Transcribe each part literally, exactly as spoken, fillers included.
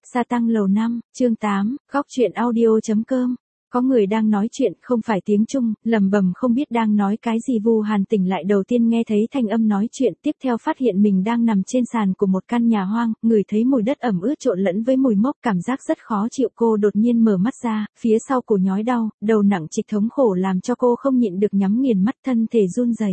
Sa tăng lầu năm, chương tám, góc truyện audio.com. Có người đang nói chuyện không phải tiếng Trung, lầm bầm không biết đang nói cái gì. Vu Hàn tỉnh lại đầu tiên nghe thấy thanh âm nói chuyện, tiếp theo phát hiện mình đang nằm trên sàn của một căn nhà hoang, ngửi thấy mùi đất ẩm ướt trộn lẫn với mùi mốc, cảm giác rất khó chịu. Cô đột nhiên mở mắt ra, phía sau cổ nhói đau, đầu nặng trịch thống khổ làm cho cô không nhịn được nhắm nghiền mắt, thân thể run rẩy.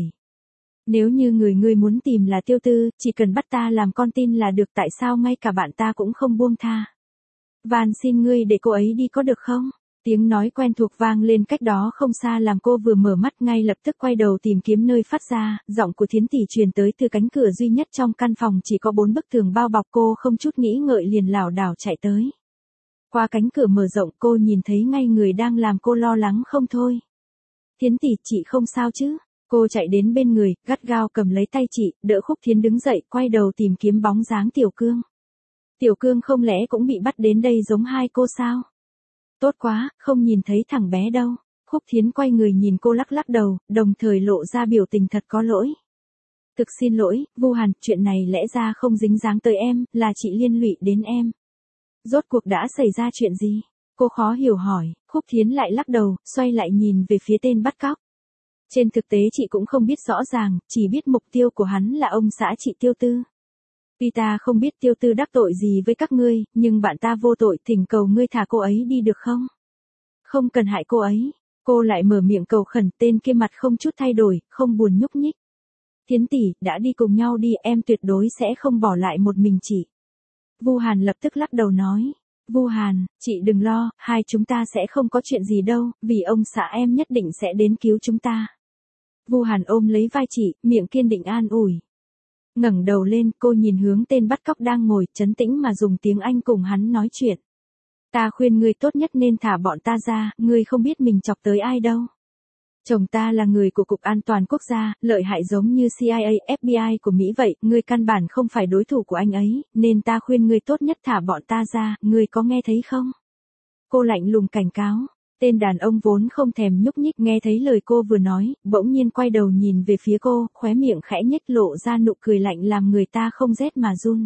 Nếu như người ngươi muốn tìm là Tiêu Tư, chỉ cần bắt ta làm con tin là được, tại sao ngay cả bạn ta cũng không buông tha. Van xin ngươi để cô ấy đi có được không? Tiếng nói quen thuộc vang lên cách đó không xa làm cô vừa mở mắt ngay lập tức quay đầu tìm kiếm nơi phát ra, giọng của Thiến tỷ truyền tới từ cánh cửa duy nhất trong căn phòng chỉ có bốn bức tường bao bọc. Cô không chút nghĩ ngợi liền lảo đảo chạy tới. Qua cánh cửa mở rộng cô nhìn thấy ngay người đang làm cô lo lắng không thôi. Thiến tỷ, chị không sao chứ? Cô chạy đến bên người, gắt gao cầm lấy tay chị, đỡ Khúc Thiến đứng dậy, quay đầu tìm kiếm bóng dáng Tiểu Cương. Tiểu Cương không lẽ cũng bị bắt đến đây giống hai cô sao? Tốt quá, không nhìn thấy thằng bé đâu. Khúc Thiến quay người nhìn cô lắc lắc đầu, đồng thời lộ ra biểu tình thật có lỗi. Thực xin lỗi, Vu Hàn, chuyện này lẽ ra không dính dáng tới em, là chị liên lụy đến em. Rốt cuộc đã xảy ra chuyện gì? Cô khó hiểu hỏi. Khúc Thiến lại lắc đầu, xoay lại nhìn về phía tên bắt cóc. Trên thực tế chị cũng không biết rõ ràng, chỉ biết mục tiêu của hắn là ông xã chị Tiêu Tư. Tuy ta không biết Tiêu Tư đắc tội gì với các ngươi, nhưng bạn ta vô tội, thỉnh cầu ngươi thả cô ấy đi được không? Không cần hại cô ấy. Cô lại mở miệng cầu khẩn, tên kia mặt không chút thay đổi, không buồn nhúc nhích. Thiến tỷ, đã đi cùng nhau đi, em tuyệt đối sẽ không bỏ lại một mình chị. Vu Hàn lập tức lắc đầu nói. Vu Hàn, chị đừng lo, hai chúng ta sẽ không có chuyện gì đâu, vì ông xã em nhất định sẽ đến cứu chúng ta. Vu Hàn ôm lấy vai chị, miệng kiên định an ủi. Ngẩng đầu lên, cô nhìn hướng tên bắt cóc đang ngồi, trấn tĩnh mà dùng tiếng Anh cùng hắn nói chuyện. Ta khuyên ngươi tốt nhất nên thả bọn ta ra, ngươi không biết mình chọc tới ai đâu. Chồng ta là người của Cục An toàn Quốc gia, lợi hại giống như C I A, F B I của Mỹ vậy, ngươi căn bản không phải đối thủ của anh ấy, nên ta khuyên ngươi tốt nhất thả bọn ta ra, ngươi có nghe thấy không? Cô lạnh lùng cảnh cáo. Tên đàn ông vốn không thèm nhúc nhích nghe thấy lời cô vừa nói, bỗng nhiên quay đầu nhìn về phía cô, khóe miệng khẽ nhếch lộ ra nụ cười lạnh làm người ta không rét mà run.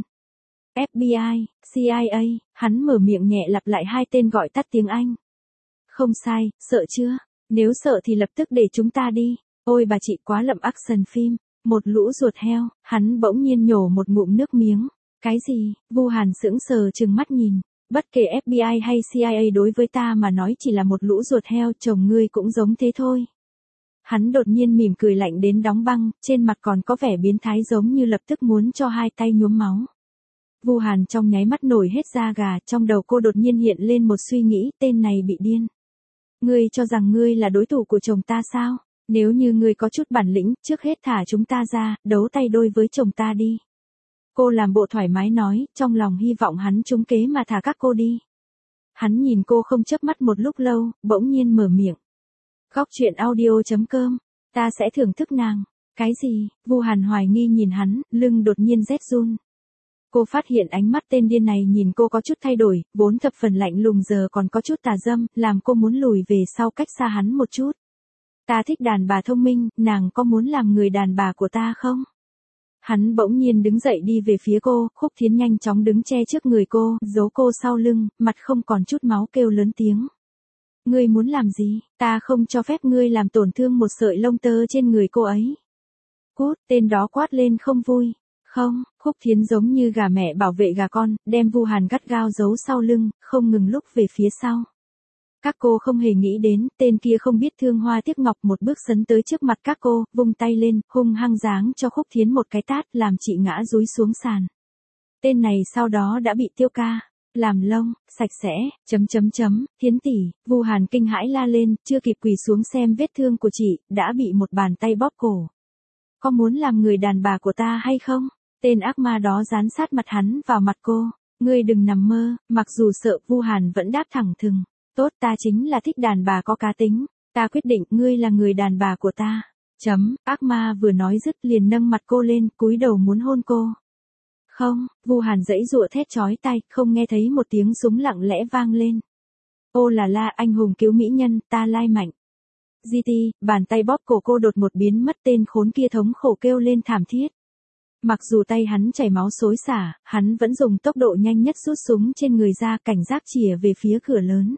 F B I, C I A, hắn mở miệng nhẹ lặp lại hai tên gọi tắt tiếng Anh. Không sai, sợ chưa? Nếu sợ thì lập tức để chúng ta đi. Ôi bà chị quá lậm action phim, một lũ ruột heo, hắn bỗng nhiên nhổ một ngụm nước miếng. Cái gì? Vu Hàn sững sờ trừng mắt nhìn. Bất kể F B I hay C I A đối với ta mà nói chỉ là một lũ ruột heo, chồng ngươi cũng giống thế thôi. Hắn đột nhiên mỉm cười lạnh đến đóng băng, trên mặt còn có vẻ biến thái giống như lập tức muốn cho hai tay nhuốm máu. Vu Hàn trong nháy mắt nổi hết da gà, trong đầu cô đột nhiên hiện lên một suy nghĩ, tên này bị điên. Ngươi cho rằng ngươi là đối thủ của chồng ta sao? Nếu như ngươi có chút bản lĩnh, trước hết thả chúng ta ra, đấu tay đôi với chồng ta đi. Cô làm bộ thoải mái nói, trong lòng hy vọng hắn trúng kế mà thả các cô đi. Hắn nhìn cô không chớp mắt một lúc lâu, bỗng nhiên mở miệng. Góc truyện audio.com, ta sẽ thưởng thức nàng. Cái gì? Vu Hàn hoài nghi nhìn hắn, lưng đột nhiên rét run. Cô phát hiện ánh mắt tên điên này nhìn cô có chút thay đổi, vốn thập phần lạnh lùng giờ còn có chút tà dâm, làm cô muốn lùi về sau cách xa hắn một chút. Ta thích đàn bà thông minh, nàng có muốn làm người đàn bà của ta không? Hắn bỗng nhiên đứng dậy đi về phía cô, Khúc Thiến nhanh chóng đứng che trước người cô, giấu cô sau lưng, mặt không còn chút máu kêu lớn tiếng. Ngươi muốn làm gì? Ta không cho phép ngươi làm tổn thương một sợi lông tơ trên người cô ấy. Cút, tên đó quát lên không vui. Không, Khúc Thiến giống như gà mẹ bảo vệ gà con, đem Vu Hàn gắt gao giấu sau lưng, không ngừng lúc về phía sau. Các cô không hề nghĩ đến, tên kia không biết thương hoa tiếc ngọc một bước sấn tới trước mặt các cô, vung tay lên, hung hăng giáng cho Khúc Thiến một cái tát làm chị ngã dúi xuống sàn. Tên này sau đó đã bị Tiêu ca, làm lông, sạch sẽ, chấm chấm chấm, Thiến tỷ, Vu Hàn kinh hãi la lên, chưa kịp quỳ xuống xem vết thương của chị, đã bị một bàn tay bóp cổ. Có muốn làm người đàn bà của ta hay không? Tên ác ma đó dán sát mặt hắn vào mặt cô. Ngươi đừng nằm mơ, mặc dù sợ Vu Hàn vẫn đáp thẳng thừng. Tốt, ta chính là thích đàn bà có cá tính. Ta quyết định ngươi là người đàn bà của ta. Chấm, ác ma vừa nói dứt liền nâng mặt cô lên, cúi đầu muốn hôn cô. Không, Vu Hàn giãy giụa thét chói tai, không nghe thấy một tiếng súng lặng lẽ vang lên. Ô là la, anh hùng cứu mỹ nhân, ta lai mạnh. giê tê, bàn tay bóp cổ cô đột một biến mất, tên khốn kia thống khổ kêu lên thảm thiết. Mặc dù tay hắn chảy máu xối xả, hắn vẫn dùng tốc độ nhanh nhất rút súng trên người ra, cảnh giác chìa về phía cửa lớn.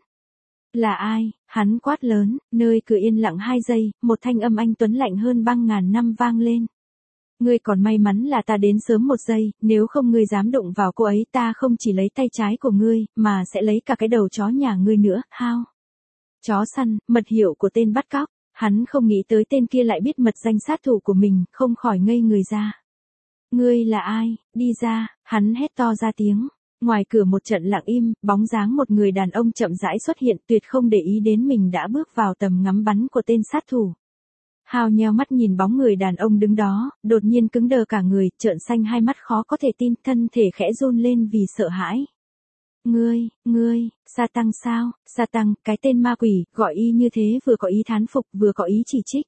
Là ai? Hắn quát lớn, nơi cửa yên lặng hai giây, một thanh âm anh tuấn lạnh hơn băng ngàn năm vang lên. Ngươi còn may mắn là ta đến sớm một giây, nếu không ngươi dám đụng vào cô ấy, ta không chỉ lấy tay trái của ngươi, mà sẽ lấy cả cái đầu chó nhà ngươi nữa, Hao. Chó săn, mật hiệu của tên bắt cóc. Hắn không nghĩ tới tên kia lại biết mật danh sát thủ của mình, không khỏi ngây người ra. Ngươi là ai? Đi ra, hắn hét to ra tiếng. Ngoài cửa một trận lặng im, bóng dáng một người đàn ông chậm rãi xuất hiện, tuyệt không để ý đến mình đã bước vào tầm ngắm bắn của tên sát thủ. Hao nheo mắt nhìn bóng người đàn ông đứng đó, đột nhiên cứng đờ cả người, trợn xanh hai mắt khó có thể tin, thân thể khẽ run lên vì sợ hãi. Ngươi, ngươi, Sa Tăng sao? Sa Tăng, cái tên ma quỷ, gọi y như thế vừa có ý thán phục, vừa có ý chỉ trích.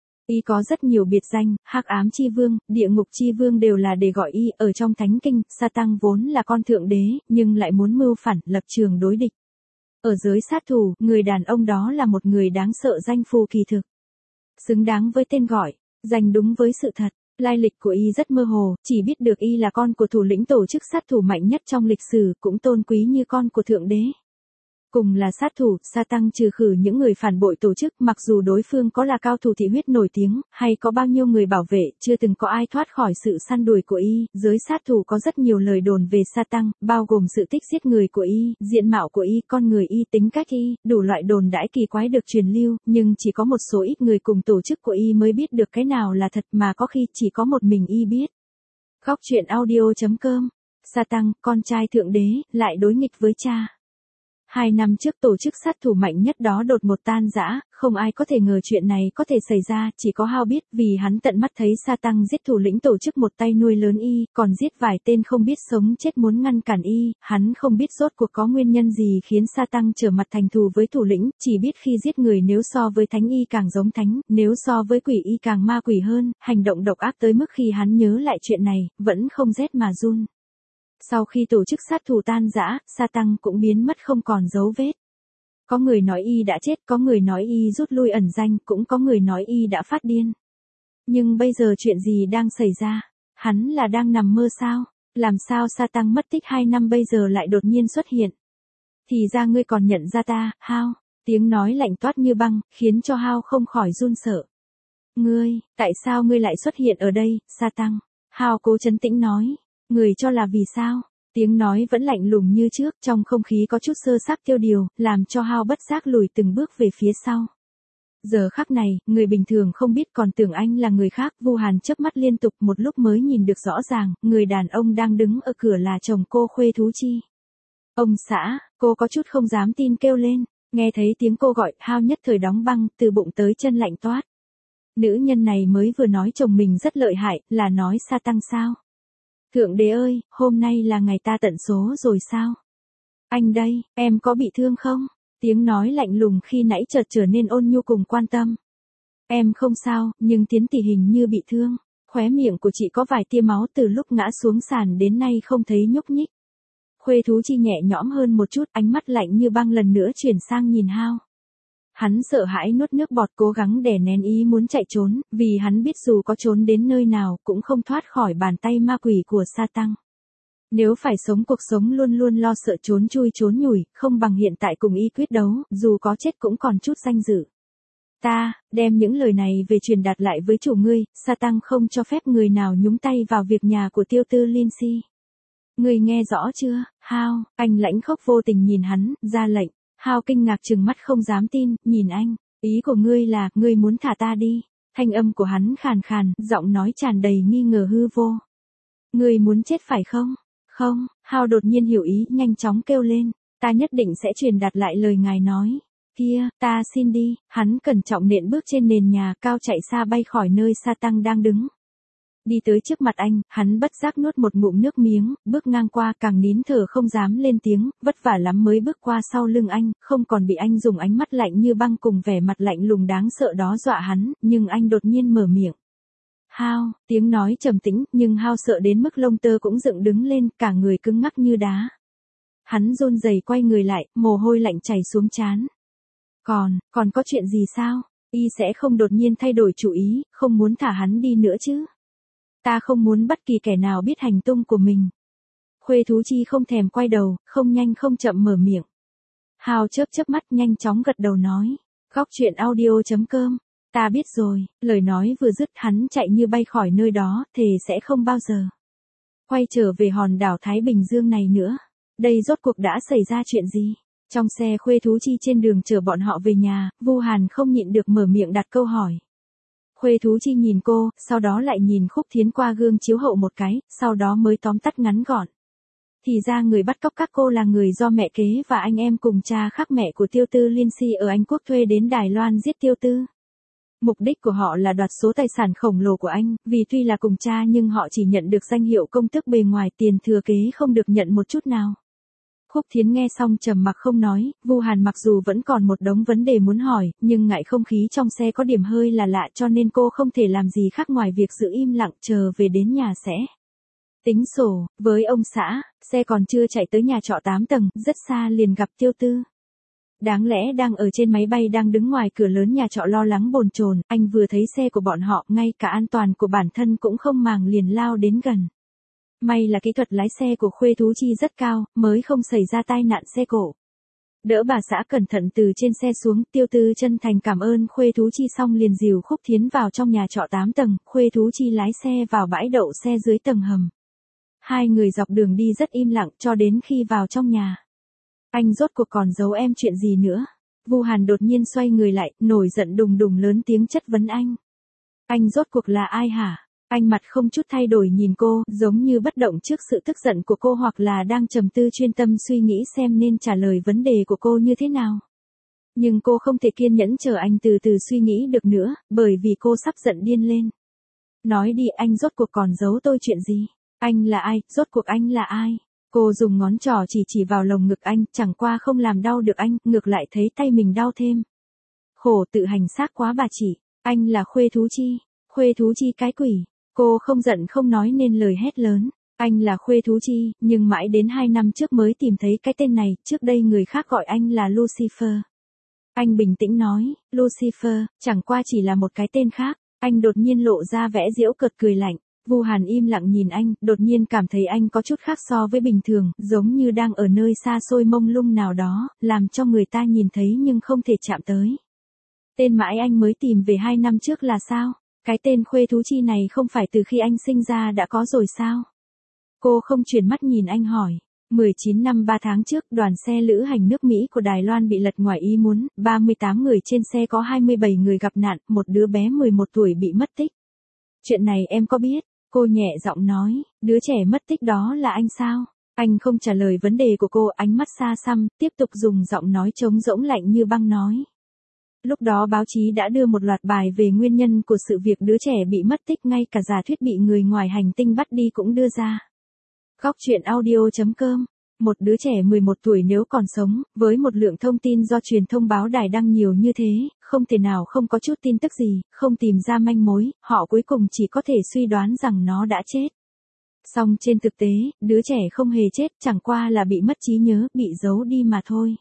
Y có rất nhiều biệt danh, Hắc Ám Chi Vương, Địa Ngục Chi Vương đều là để gọi y. Ở trong thánh kinh, Sa Tăng vốn là con thượng đế, nhưng lại muốn mưu phản, lập trường đối địch. Ở giới sát thủ, người đàn ông đó là một người đáng sợ, danh phù kỳ thực. Xứng đáng với tên gọi, danh đúng với sự thật. Lai lịch của y rất mơ hồ, chỉ biết được y là con của thủ lĩnh tổ chức sát thủ mạnh nhất trong lịch sử, cũng tôn quý như con của thượng đế. Cùng là sát thủ, Sa Tăng trừ khử những người phản bội tổ chức, mặc dù đối phương có là cao thủ thị huyết nổi tiếng, hay có bao nhiêu người bảo vệ, chưa từng có ai thoát khỏi sự săn đuổi của y. Giới sát thủ có rất nhiều lời đồn về Sa Tăng, bao gồm sự thích giết người của y, diện mạo của y, con người y, tính cách y, đủ loại đồn đãi kỳ quái được truyền lưu, nhưng chỉ có một số ít người cùng tổ chức của y mới biết được cái nào là thật, mà có khi chỉ có một mình y biết. Góc truyện audio chấm com. Sa Tăng, con trai thượng đế, lại đối nghịch với cha. Hai năm trước tổ chức sát thủ mạnh nhất đó đột ngột tan rã, không ai có thể ngờ chuyện này có thể xảy ra, chỉ có Hao biết, vì hắn tận mắt thấy Sa Tăng giết thủ lĩnh tổ chức một tay nuôi lớn y, còn giết vài tên không biết sống chết muốn ngăn cản y. Hắn không biết rốt cuộc có nguyên nhân gì khiến Sa Tăng trở mặt thành thù với thủ lĩnh, chỉ biết khi giết người nếu so với thánh y càng giống thánh, nếu so với quỷ y càng ma quỷ hơn, hành động độc ác tới mức khi hắn nhớ lại chuyện này, vẫn không rét mà run. Sau khi tổ chức sát thủ tan rã, Sa Tăng cũng biến mất không còn dấu vết. Có người nói y đã chết, có người nói y rút lui ẩn danh, cũng có người nói y đã phát điên. Nhưng bây giờ chuyện gì đang xảy ra? Hắn là đang nằm mơ sao? Làm sao Sa Tăng mất tích hai năm bây giờ lại đột nhiên xuất hiện? Thì ra ngươi còn nhận ra ta, Hao. Tiếng nói lạnh toát như băng, khiến cho Hao không khỏi run sợ. Ngươi, tại sao ngươi lại xuất hiện ở đây, Sa Tăng? Hao cố trấn tĩnh nói. Người cho là vì sao? Tiếng nói vẫn lạnh lùng như trước, trong không khí có chút sơ xác tiêu điều, làm cho Hao bất giác lùi từng bước về phía sau. Giờ khắc này, người bình thường không biết còn tưởng anh là người khác. Vu Hàn chớp mắt liên tục, một lúc mới nhìn được rõ ràng, người đàn ông đang đứng ở cửa là chồng cô Khuê Thú Chi. Ông xã, cô có chút không dám tin kêu lên, nghe thấy tiếng cô gọi, Hao nhất thời đóng băng, từ bụng tới chân lạnh toát. Nữ nhân này mới vừa nói chồng mình rất lợi hại, là nói Sa Tăng sao? Thượng đế ơi, hôm nay là ngày ta tận số rồi sao? Anh đây, em có bị thương không? Tiếng nói lạnh lùng khi nãy chợt trở nên ôn nhu cùng quan tâm. Em không sao, nhưng Tiến tỷ hình như bị thương. Khóe miệng của chị có vài tia máu từ lúc ngã xuống sàn đến nay không thấy nhúc nhích. Khuê Thú Chi nhẹ nhõm hơn một chút, ánh mắt lạnh như băng lần nữa chuyển sang nhìn Hao. Hắn sợ hãi nuốt nước bọt, cố gắng đè nén ý muốn chạy trốn, vì hắn biết dù có trốn đến nơi nào cũng không thoát khỏi bàn tay ma quỷ của Sa Tăng. Nếu phải sống cuộc sống luôn luôn lo sợ trốn chui trốn nhủi, không bằng hiện tại cùng y quyết đấu, dù có chết cũng còn chút danh dự. Ta, đem những lời này về truyền đạt lại với chủ ngươi, Sa Tăng không cho phép người nào nhúng tay vào việc nhà của tiêu tư Lindsay. Ngươi nghe rõ chưa, Hao? Anh lãnh khốc vô tình nhìn hắn, ra lệnh. Hao kinh ngạc trừng mắt không dám tin, nhìn anh, ý của ngươi là, ngươi muốn thả ta đi. Thanh âm của hắn khàn khàn, giọng nói tràn đầy nghi ngờ hư vô. Ngươi muốn chết phải không? Không, Hao đột nhiên hiểu ý, nhanh chóng kêu lên, ta nhất định sẽ truyền đạt lại lời ngài nói. Kia, ta xin đi. Hắn cẩn trọng nện bước trên nền nhà cao chạy xa bay khỏi nơi Sa Tăng đang đứng. Đi tới trước mặt anh, hắn bất giác nuốt một ngụm nước miếng, bước ngang qua càng nín thở không dám lên tiếng, vất vả lắm mới bước qua sau lưng anh, không còn bị anh dùng ánh mắt lạnh như băng cùng vẻ mặt lạnh lùng đáng sợ đó dọa hắn, nhưng anh đột nhiên mở miệng. Hao, tiếng nói trầm tĩnh, nhưng Hao sợ đến mức lông tơ cũng dựng đứng lên, cả người cứng ngắc như đá. Hắn run rẩy quay người lại, mồ hôi lạnh chảy xuống trán. Còn, còn có chuyện gì sao? Y sẽ không đột nhiên thay đổi chủ ý, không muốn thả hắn đi nữa chứ? Ta không muốn bất kỳ kẻ nào biết hành tung của mình. Khuê Thú Chi không thèm quay đầu, không nhanh không chậm mở miệng. Hào chớp chớp mắt nhanh chóng gật đầu nói. Góc chuyện audio.com. Ta biết rồi, lời nói vừa dứt hắn chạy như bay khỏi nơi đó, thề sẽ không bao giờ quay trở về hòn đảo Thái Bình Dương này nữa. Đây rốt cuộc đã xảy ra chuyện gì? Trong xe Khuê Thú Chi trên đường chở bọn họ về nhà, Vu Hàn không nhịn được mở miệng đặt câu hỏi. Khuê Thú Chi nhìn cô, sau đó lại nhìn Khúc Thiến qua gương chiếu hậu một cái, sau đó mới tóm tắt ngắn gọn. Thì ra người bắt cóc các cô là người do mẹ kế và anh em cùng cha khác mẹ của Tiêu Tư Liên Si ở Anh Quốc thuê đến Đài Loan giết Tiêu Tư. Mục đích của họ là đoạt số tài sản khổng lồ của anh, vì tuy là cùng cha nhưng họ chỉ nhận được danh hiệu công tước bề ngoài, tiền thừa kế không được nhận một chút nào. Khúc Thiến nghe xong trầm mặc không nói, Vu Hàn mặc dù vẫn còn một đống vấn đề muốn hỏi, nhưng ngại không khí trong xe có điểm hơi là lạ cho nên cô không thể làm gì khác ngoài việc giữ im lặng chờ về đến nhà sẽ tính sổ. Với ông xã, xe còn chưa chạy tới nhà trọ tám tầng, rất xa liền gặp Tiêu Tư. Đáng lẽ đang ở trên máy bay đang đứng ngoài cửa lớn nhà trọ lo lắng bồn chồn, anh vừa thấy xe của bọn họ, ngay cả an toàn của bản thân cũng không màng liền lao đến gần. May là kỹ thuật lái xe của Khuê Thú Chi rất cao, mới không xảy ra tai nạn xe cộ. Đỡ bà xã cẩn thận từ trên xe xuống, Tiêu Tư chân thành cảm ơn Khuê Thú Chi xong liền dìu Khúc Thiến vào trong nhà trọ tám tầng, Khuê Thú Chi lái xe vào bãi đậu xe dưới tầng hầm. Hai người dọc đường đi rất im lặng cho đến khi vào trong nhà. Anh rốt cuộc còn giấu em chuyện gì nữa? Vu Hàn đột nhiên xoay người lại, nổi giận đùng đùng lớn tiếng chất vấn anh. Anh rốt cuộc là ai hả? Anh mặt không chút thay đổi nhìn cô, giống như bất động trước sự tức giận của cô hoặc là đang trầm tư chuyên tâm suy nghĩ xem nên trả lời vấn đề của cô như thế nào. Nhưng cô không thể kiên nhẫn chờ anh từ từ suy nghĩ được nữa, bởi vì cô sắp giận điên lên. Nói đi, anh rốt cuộc còn giấu tôi chuyện gì? Anh là ai? Rốt cuộc anh là ai? Cô dùng ngón trỏ chỉ chỉ vào lồng ngực anh, chẳng qua không làm đau được anh, ngược lại thấy tay mình đau thêm. Khổ tự hành xác quá bà chị, anh là Khuê Thú Chi. Khuê Thú Chi cái quỷ. Cô không giận không nói nên lời hét lớn. Anh là Khuê Thú Chi, nhưng mãi đến hai năm trước mới tìm thấy cái tên này, trước đây người khác gọi anh là Lucifer. Anh bình tĩnh nói, Lucifer, chẳng qua chỉ là một cái tên khác. Anh đột nhiên lộ ra vẻ giễu cợt cười lạnh. Vu Hàn im lặng nhìn anh, đột nhiên cảm thấy anh có chút khác so với bình thường, giống như đang ở nơi xa xôi mông lung nào đó, làm cho người ta nhìn thấy nhưng không thể chạm tới. Tên mãi anh mới tìm về hai năm trước là sao? Cái tên Khuê Thú Chi này không phải từ khi anh sinh ra đã có rồi sao? Cô không chuyển mắt nhìn anh hỏi. mười chín năm ba tháng trước, đoàn xe lữ hành nước Mỹ của Đài Loan bị lật ngoài ý muốn, ba mươi tám người trên xe có hai mươi bảy người gặp nạn, một đứa bé mười một tuổi bị mất tích. Chuyện này em có biết? Cô nhẹ giọng nói, đứa trẻ mất tích đó là anh sao? Anh không trả lời vấn đề của cô, ánh mắt xa xăm, tiếp tục dùng giọng nói trống rỗng lạnh như băng nói. Lúc đó báo chí đã đưa một loạt bài về nguyên nhân của sự việc đứa trẻ bị mất tích, ngay cả giả thuyết bị người ngoài hành tinh bắt đi cũng đưa ra. Góc chuyện audio.com. Một đứa trẻ mười một tuổi nếu còn sống, với một lượng thông tin do truyền thông báo đài đăng nhiều như thế, không thể nào không có chút tin tức gì, không tìm ra manh mối, họ cuối cùng chỉ có thể suy đoán rằng nó đã chết. Song trên thực tế, đứa trẻ không hề chết, chẳng qua là bị mất trí nhớ, bị giấu đi mà thôi.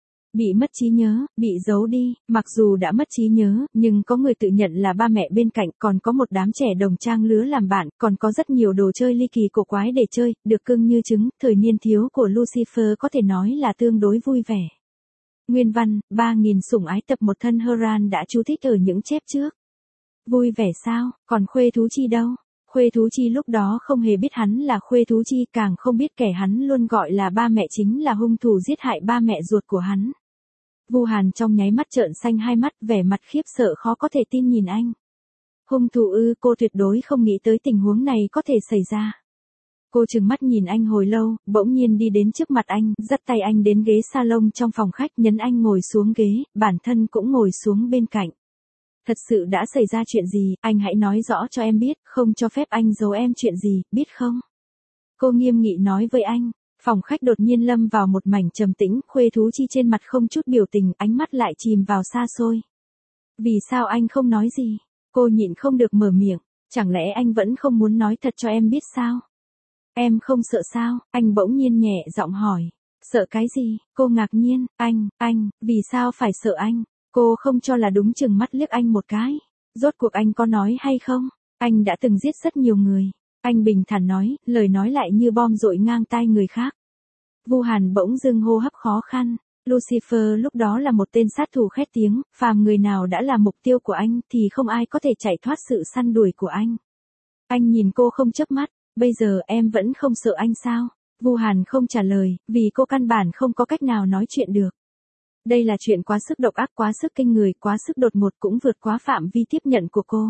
Bị mất trí nhớ, bị giấu đi, mặc dù đã mất trí nhớ, nhưng có người tự nhận là ba mẹ bên cạnh, còn có một đám trẻ đồng trang lứa làm bạn, còn có rất nhiều đồ chơi ly kỳ cổ quái để chơi, được cưng như trứng, thời niên thiếu của Lucifer có thể nói là tương đối vui vẻ. Nguyên văn, ba nghìn sủng ái tập một thân Heran đã chú thích ở những chép trước. Vui vẻ sao, còn Khuê Thú Chi đâu? Khuê Thú Chi lúc đó không hề biết hắn là Khuê Thú Chi, càng không biết kẻ hắn luôn gọi là ba mẹ chính là hung thủ giết hại ba mẹ ruột của hắn. Vu Hàn trong nháy mắt trợn xanh hai mắt, vẻ mặt khiếp sợ khó có thể tin nhìn anh. Hung thủ ư? Cô tuyệt đối không nghĩ tới tình huống này có thể xảy ra. Cô trừng mắt nhìn anh hồi lâu, bỗng nhiên đi đến trước mặt anh, dắt tay anh đến ghế salon trong phòng khách, nhấn anh ngồi xuống ghế, bản thân cũng ngồi xuống bên cạnh. Thật sự đã xảy ra chuyện gì, anh hãy nói rõ cho em biết, không cho phép anh giấu em chuyện gì, biết không? Cô nghiêm nghị nói với anh. Phòng khách đột nhiên lâm vào một mảnh trầm tĩnh, Khuê Thú Chi trên mặt không chút biểu tình, ánh mắt lại chìm vào xa xôi. Vì sao anh không nói gì? Cô nhịn không được mở miệng, chẳng lẽ anh vẫn không muốn nói thật cho em biết sao? Em không sợ sao? Anh bỗng nhiên nhẹ giọng hỏi. Sợ cái gì? Cô ngạc nhiên, anh, anh, vì sao phải sợ anh? Cô không cho là đúng, chừng mắt liếc anh một cái. Rốt cuộc anh có nói hay không? Anh đã từng giết rất nhiều người. Anh bình thản nói, lời nói lại như bom dội ngang tai người khác. Vu Hàn bỗng dưng hô hấp khó khăn. Lucifer lúc đó là một tên sát thủ khét tiếng, phàm người nào đã là mục tiêu của anh thì không ai có thể chạy thoát sự săn đuổi của anh. Anh nhìn cô không chớp mắt, bây giờ em vẫn không sợ anh sao? Vu Hàn không trả lời, vì cô căn bản không có cách nào nói chuyện được. Đây là chuyện quá sức độc ác, quá sức kinh người, quá sức đột ngột, cũng vượt quá phạm vi tiếp nhận của cô.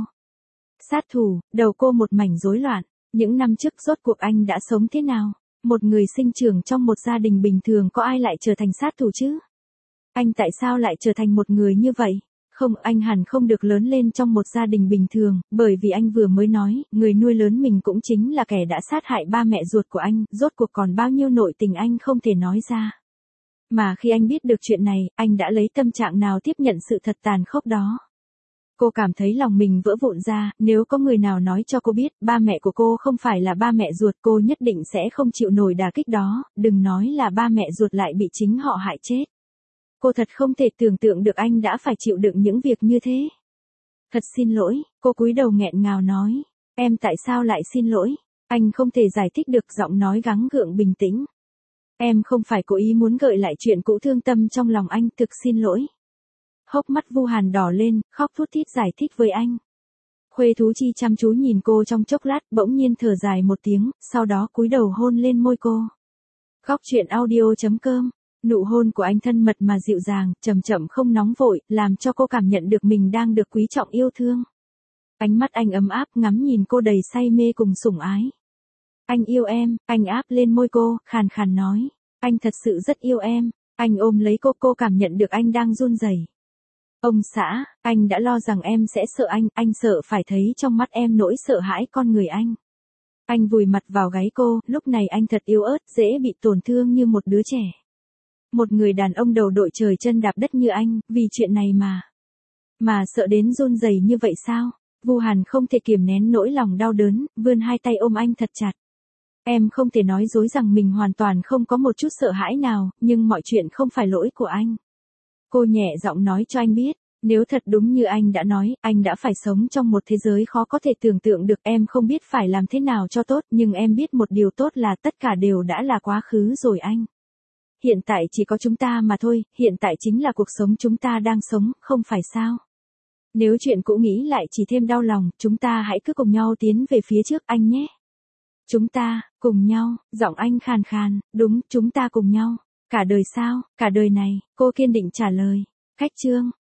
Sát thủ, đầu cô một mảnh rối loạn. Những năm trước rốt cuộc anh đã sống thế nào? Một người sinh trưởng trong một gia đình bình thường, có ai lại trở thành sát thủ chứ? Anh tại sao lại trở thành một người như vậy? Không, anh hẳn không được lớn lên trong một gia đình bình thường, bởi vì anh vừa mới nói, người nuôi lớn mình cũng chính là kẻ đã sát hại ba mẹ ruột của anh, rốt cuộc còn bao nhiêu nội tình anh không thể nói ra. Mà khi anh biết được chuyện này, anh đã lấy tâm trạng nào tiếp nhận sự thật tàn khốc đó? Cô cảm thấy lòng mình vỡ vụn ra, nếu có người nào nói cho cô biết, ba mẹ của cô không phải là ba mẹ ruột, cô nhất định sẽ không chịu nổi đả kích đó, đừng nói là ba mẹ ruột lại bị chính họ hại chết. Cô thật không thể tưởng tượng được anh đã phải chịu đựng những việc như thế. Thật xin lỗi, cô cúi đầu nghẹn ngào nói. Em tại sao lại xin lỗi? Anh không thể giải thích được, giọng nói gắng gượng bình tĩnh. Em không phải cố ý muốn gợi lại chuyện cũ thương tâm trong lòng anh, thực xin lỗi. Hốc mắt Vu Hàn đỏ lên, khóc thút thít giải thích với anh. Khuê Thú Chi chăm chú nhìn cô trong chốc lát, bỗng nhiên thở dài một tiếng, sau đó cúi đầu hôn lên môi cô. Góc truyện audio chấm com. Nụ hôn của anh thân mật mà dịu dàng, chậm chậm không nóng vội, làm cho cô cảm nhận được mình đang được quý trọng yêu thương. Ánh mắt anh ấm áp ngắm nhìn cô đầy say mê cùng sủng ái. Anh yêu em, anh áp lên môi cô, khàn khàn nói. Anh thật sự rất yêu em. Anh ôm lấy cô, cô cảm nhận được anh đang run rẩy. Ông xã, anh đã lo rằng em sẽ sợ anh, anh sợ phải thấy trong mắt em nỗi sợ hãi con người anh. Anh vùi mặt vào gáy cô, lúc này anh thật yếu ớt, dễ bị tổn thương như một đứa trẻ. Một người đàn ông đầu đội trời chân đạp đất như anh, vì chuyện này mà. Mà sợ đến run rẩy như vậy sao? Vu Hàn không thể kiềm nén nỗi lòng đau đớn, vươn hai tay ôm anh thật chặt. Em không thể nói dối rằng mình hoàn toàn không có một chút sợ hãi nào, nhưng mọi chuyện không phải lỗi của anh. Cô nhẹ giọng nói cho anh biết, nếu thật đúng như anh đã nói, anh đã phải sống trong một thế giới khó có thể tưởng tượng được. Em không biết phải làm thế nào cho tốt, nhưng em biết một điều tốt là tất cả đều đã là quá khứ rồi anh. Hiện tại chỉ có chúng ta mà thôi, hiện tại chính là cuộc sống chúng ta đang sống, không phải sao? Nếu chuyện cũ nghĩ lại chỉ thêm đau lòng, chúng ta hãy cứ cùng nhau tiến về phía trước anh nhé. Chúng ta, cùng nhau, giọng anh khàn khàn, đúng, chúng ta cùng nhau. Cả đời sao, cả đời này, cô kiên định trả lời. Khách chương.